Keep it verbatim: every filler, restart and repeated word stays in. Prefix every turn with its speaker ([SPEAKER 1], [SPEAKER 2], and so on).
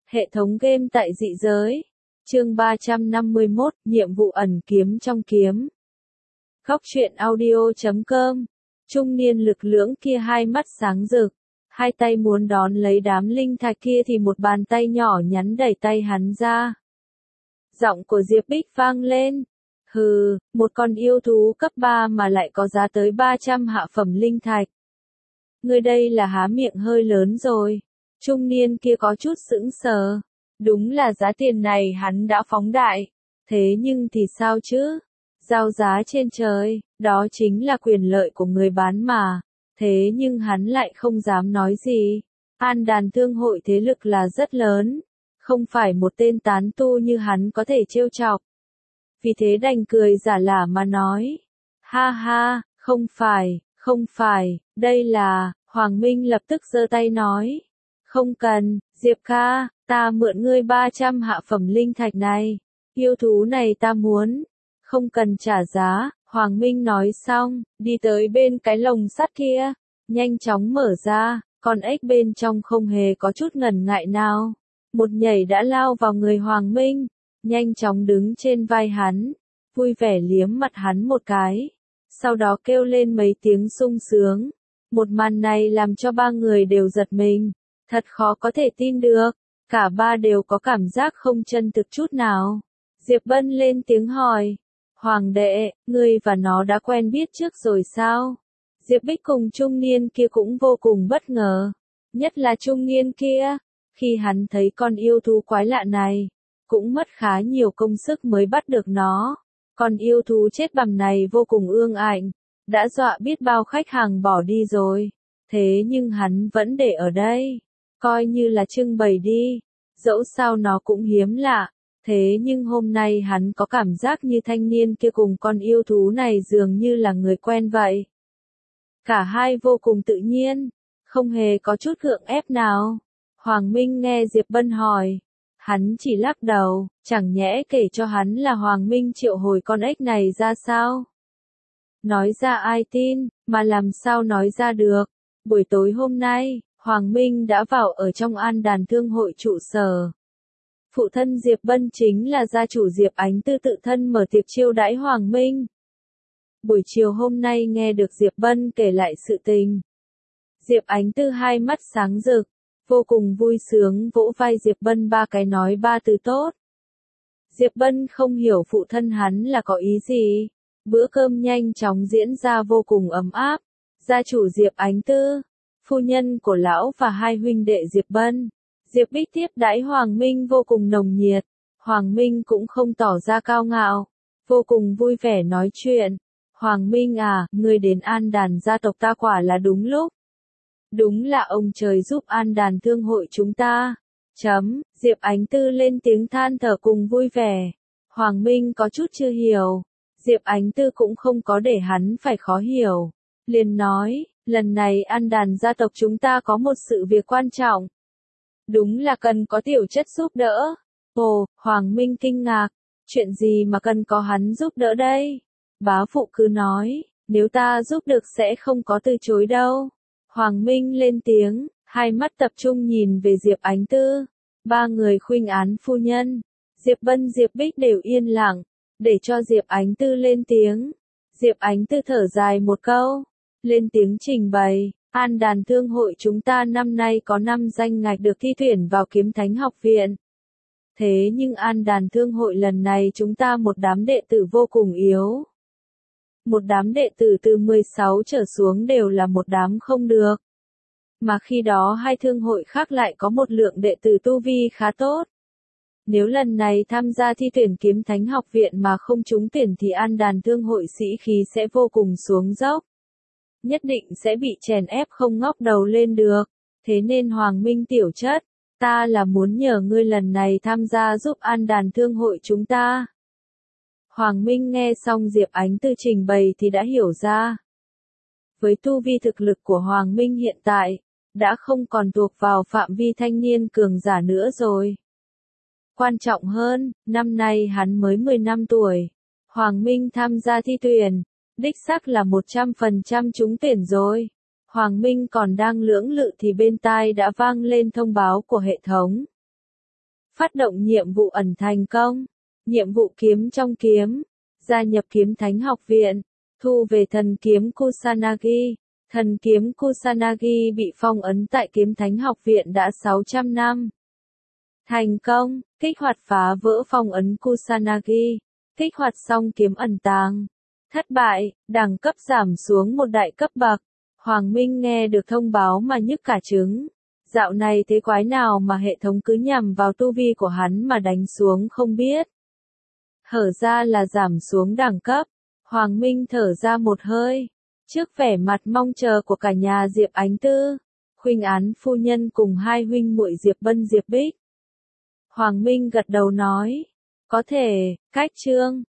[SPEAKER 1] Hệ thống game tại dị giới. Chương ba trăm năm mươi mốt, nhiệm vụ ẩn kiếm trong kiếm. Góc truyện audio chấm com. Trung niên lực lưỡng kia hai mắt sáng rực, hai tay muốn đón lấy đám linh thạch kia thì một bàn tay nhỏ nhắn đẩy tay hắn ra. Giọng của Diệp Bích vang lên. Hừ, một con yêu thú cấp ba mà lại có giá tới ba trăm hạ phẩm linh thạch. Ngươi đây là há miệng hơi lớn rồi. Trung niên kia có chút sững sờ. Đúng là giá tiền này hắn đã phóng đại. Thế nhưng thì sao chứ? Giao giá trên trời, đó chính là quyền lợi của người bán mà. Thế nhưng hắn lại không dám nói gì. An đàn thương hội thế lực là rất lớn. Không phải một tên tán tu như hắn có thể trêu chọc. Vì thế đành cười giả lả mà nói. Ha ha, không phải, không phải, đây là, Hoàng Minh lập tức giơ tay nói. Không cần, Diệp ca, ta mượn ngươi ba trăm hạ phẩm linh thạch này. Yêu thú này ta muốn. Không cần trả giá, Hoàng Minh nói xong, đi tới bên cái lồng sắt kia. Nhanh chóng mở ra, con ếch bên trong không hề có chút ngần ngại nào. Một nhảy đã lao vào người Hoàng Minh. Nhanh chóng đứng trên vai hắn. Vui vẻ liếm mặt hắn một cái. Sau đó kêu lên mấy tiếng sung sướng. Một màn này làm cho ba người đều giật mình. Thật khó có thể tin được. Cả ba đều có cảm giác không chân thực chút nào. Diệp Bân lên tiếng hỏi. Hoàng đệ, ngươi và nó đã quen biết trước rồi sao? Diệp Bích cùng trung niên kia cũng vô cùng bất ngờ. Nhất là trung niên kia. Khi hắn thấy con yêu thú quái lạ này. Cũng mất khá nhiều công sức mới bắt được nó. Con yêu thú chết bằm này vô cùng ương ảnh. Đã dọa biết bao khách hàng bỏ đi rồi. Thế nhưng hắn vẫn để ở đây. Coi như là trưng bày đi. Dẫu sao nó cũng hiếm lạ. Thế nhưng hôm nay hắn có cảm giác như thanh niên kia cùng con yêu thú này dường như là người quen vậy. Cả hai vô cùng tự nhiên. Không hề có chút gượng ép nào. Hoàng Minh nghe Diệp Bân hỏi. Hắn chỉ lắc đầu. Chẳng nhẽ kể cho hắn là Hoàng Minh triệu hồi con ếch này ra sao? Nói ra ai tin, mà làm sao nói ra được. Buổi tối hôm nay, Hoàng Minh đã vào ở trong An đàn thương hội trụ sở. Phụ thân Diệp Bân chính là gia chủ Diệp Ánh Tư tự thân mở tiệc chiêu đãi Hoàng Minh. Buổi chiều hôm nay nghe được Diệp Bân kể lại sự tình. Diệp Ánh Tư hai mắt sáng rực, vô cùng vui sướng vỗ vai Diệp Bân ba cái nói ba từ tốt. Diệp Bân không hiểu phụ thân hắn là có ý gì. Bữa cơm nhanh chóng diễn ra vô cùng ấm áp. Gia chủ Diệp Ánh Tư, phu nhân của lão và hai huynh đệ Diệp Bân. Diệp Bích tiếp đãi Hoàng Minh vô cùng nồng nhiệt. Hoàng Minh cũng không tỏ ra cao ngạo. Vô cùng vui vẻ nói chuyện. Hoàng Minh à, ngươi đến An đàn gia tộc ta quả là đúng lúc. Đúng là ông trời giúp An đàn thương hội chúng ta. Chấm, Diệp Ánh Tư lên tiếng than thở cùng vui vẻ. Hoàng Minh có chút chưa hiểu. Diệp Ánh Tư cũng không có để hắn phải khó hiểu. Liền nói, lần này An đàn gia tộc chúng ta có một sự việc quan trọng. Đúng là cần có tiểu chất giúp đỡ. Ồ, Hoàng Minh kinh ngạc. Chuyện gì mà cần có hắn giúp đỡ đây? Bá phụ cứ nói, nếu ta giúp được sẽ không có từ chối đâu. Hoàng Minh lên tiếng, hai mắt tập trung nhìn về Diệp Ánh Tư. Ba người khuynh án phu nhân. Diệp Bân Diệp Bích đều yên lặng. Để cho Diệp Ánh Tư lên tiếng. Diệp Ánh Tư thở dài một câu. Lên tiếng trình bày. An đàn thương hội chúng ta năm nay có năm danh ngạch được thi tuyển vào Kiếm Thánh học viện. Thế nhưng An đàn thương hội lần này chúng ta một đám đệ tử vô cùng yếu. Một đám đệ tử từ mười sáu trở xuống đều là một đám không được. Mà khi đó hai thương hội khác lại có một lượng đệ tử tu vi khá tốt. Nếu lần này tham gia thi tuyển Kiếm Thánh học viện mà không trúng tuyển thì An đàn thương hội sĩ khí sẽ vô cùng xuống dốc. Nhất định sẽ bị chèn ép không ngóc đầu lên được. Thế nên Hoàng Minh tiểu chất, ta là muốn nhờ ngươi lần này tham gia giúp An đàn thương hội chúng ta. Hoàng Minh nghe xong Diệp Ánh Tư trình bày thì đã hiểu ra. Với tu vi thực lực của Hoàng Minh hiện tại, đã không còn thuộc vào phạm vi thanh niên cường giả nữa rồi. Quan trọng hơn, năm nay hắn mới mười lăm tuổi. Hoàng Minh tham gia thi tuyển, đích xác là một trăm phần trăm trúng tuyển rồi. Hoàng Minh còn đang lưỡng lự thì bên tai đã vang lên thông báo của hệ thống. Phát động nhiệm vụ ẩn thành công. Nhiệm vụ kiếm trong kiếm. Gia nhập kiếm thánh học viện. Thu về thần kiếm Kusanagi. Thần kiếm Kusanagi bị phong ấn tại kiếm thánh học viện đã sáu trăm năm. Thành công, kích hoạt phá vỡ phong ấn Kusanagi. Kích hoạt xong kiếm ẩn tàng. Thất bại, đẳng cấp giảm xuống một đại cấp bậc. Hoàng Minh nghe được thông báo mà nhức cả trứng. Dạo này thế quái nào mà hệ thống cứ nhằm vào tu vi của hắn mà đánh xuống không biết. Hở ra là giảm xuống đẳng cấp. Hoàng Minh thở ra một hơi. Trước vẻ mặt mong chờ của cả nhà Diệp Ánh Tư, Khuynh Án phu nhân cùng hai huynh muội Diệp Bân Diệp Bích, Hoàng Minh gật đầu nói, có thể, cách chương.